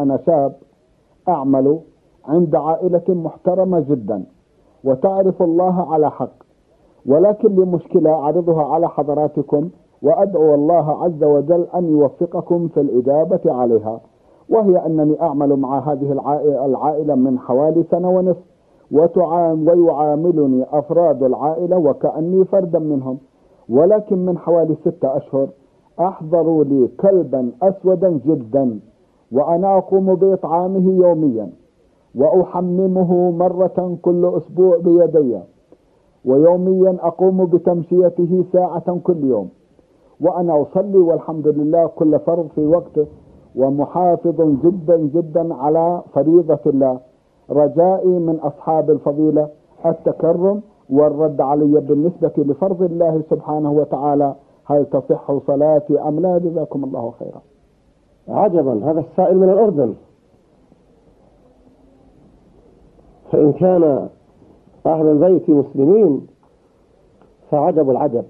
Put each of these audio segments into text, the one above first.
أنا شاب أعمل عند عائلة محترمة جدا وتعرف الله على حق، ولكن لي مشكلة أعرضها على حضراتكم وأدعو الله عز وجل أن يوفقكم في الإجابة عليها. وهي أنني أعمل مع هذه العائلة من حوالي سنة ونصف، ويعاملني أفراد العائلة وكأني فردا منهم، ولكن من حوالي 6 أشهر أحضروا لي كلبا أسودا جدا، وأنا أقوم بإطعامه يوميا وأحممه مرة كل أسبوع بيدي، ويوميا أقوم بتمشيته ساعة كل يوم، وأنا أصلي والحمد لله كل فرض في وقته، ومحافظ جدا جدا على فريضة الله. رجائي من أصحاب الفضيلة التكرم والرد علي بالنسبة لفرض الله سبحانه وتعالى، هل تصح صلاتي أم لا؟ جزاكم الله خيرا. عجبا، هذا السائل من الأردن، فإن كان أهل البيت مسلمين فعجب العجب.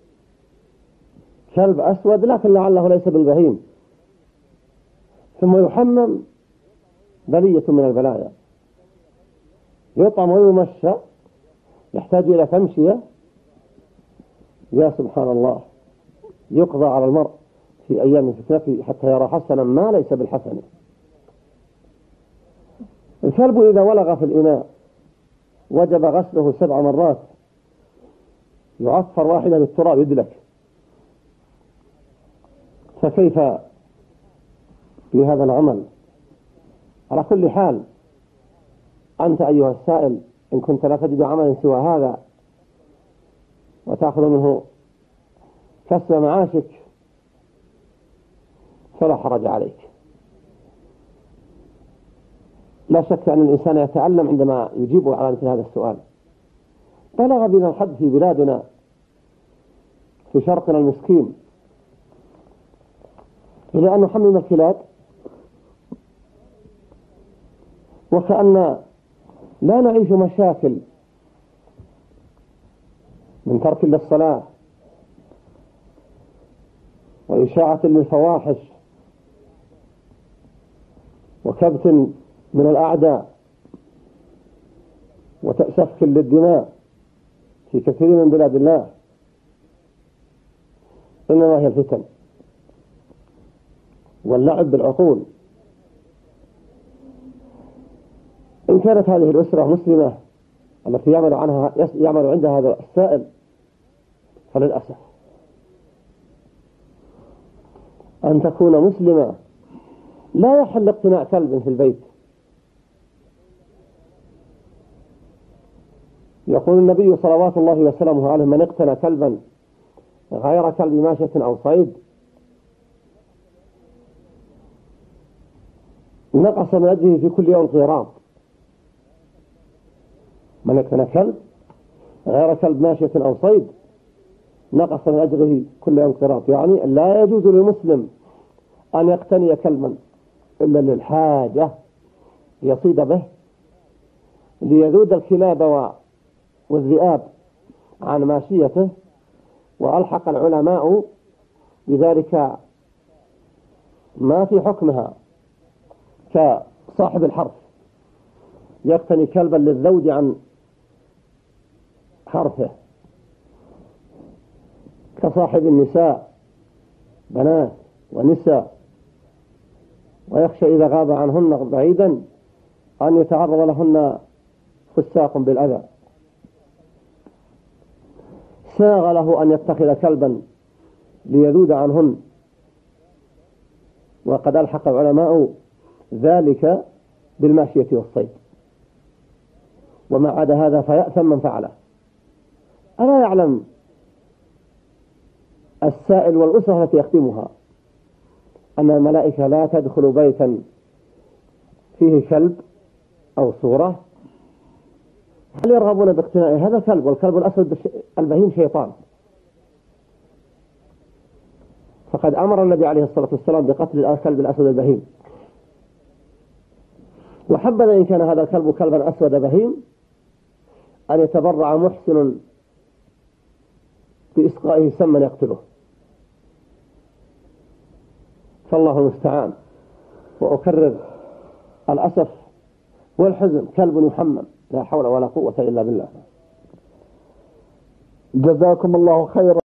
كلب أسود لكن لعله ليس بالبهيم، ثم يحمم بلية من البلايا، يطعم ويمشى، يحتاج إلى تمشية. يا سبحان الله، يقضى على المرء في أيام فتنته حتى يرى حسنا ما ليس بالحسن. الكلب إذا ولغ في الإناء وجب غسله 7 مرات، يعفر واحدة بالتراب يدلك، فكيف بهذا العمل؟ على كل حال، أنت أيها السائل إن كنت لا تجد عملا سوى هذا وتأخذ منه كسب معاشك فلا حرج عليك. لا شك أن الإنسان يتألم عندما يجيب على مثل هذا السؤال. بلغ بنا الحد في بلادنا في شرقنا المسكين إلى أن نحمم الكلاب، وكأن لا نعيش مشاكل من ترك للصلاة وإشاعة للفواحش وكبت من الأعداء وسفك للدماء في كثير من بلاد الله، إنما هي الفتن واللعب بالعقول. إن كانت هذه الأسرة مسلمة التي يعمل عندها هذا السائل، فللأسف أن تكون مسلمة لا يحل اقتناء كلب في البيت. يقول النبي صلوات الله وسلامه عليه: من اقتنى كلبا غير كلب ماشية أو صيد نقص من أجره في كل يوم قيراط. من اقتنى كلب غير كلب ماشية أو صيد نقص من أجره كل يوم قيراط. يعني لا يجوز للمسلم أن يقتني كلبا إلا للحاجة يصيد به ليذود الكلاب والذئاب عن ماشيته. وألحق العلماء بذلك ما في حكمها كصاحب الحرث يقتني كلبا للذود عن حرثه، كصاحب النساء بنات ونساء، ويخشى إذا غاب عنهن بعيدا أن يتعرض لهن فساق بالأذى. ساغ له أن يتخذ كلبا ليذود عنهن، وقد ألحق العلماء ذلك بالماشية والصيد، وما عدا هذا فيأثم من فعله. ألا يعلم السائل والأسرة التي يخدمها أن الملائكة لا تدخل بيتا فيه كلب أو صورة؟ هل يرغبون باقتناء هذا الكلب؟ والكلب الأسود البهيم شيطان، فقد أمر النبي عليه الصلاة والسلام بقتل الكلب الأسود البهيم. وحبذا إن كان هذا الكلب كلبا أسود بهيم أن يتبرع محسن بإسقائه سما يقتله، فالله المستعان. وأكرر الأسف والحزن كلب يحمم، لا حول ولا قوة إلا بالله. جزاكم الله خيرا.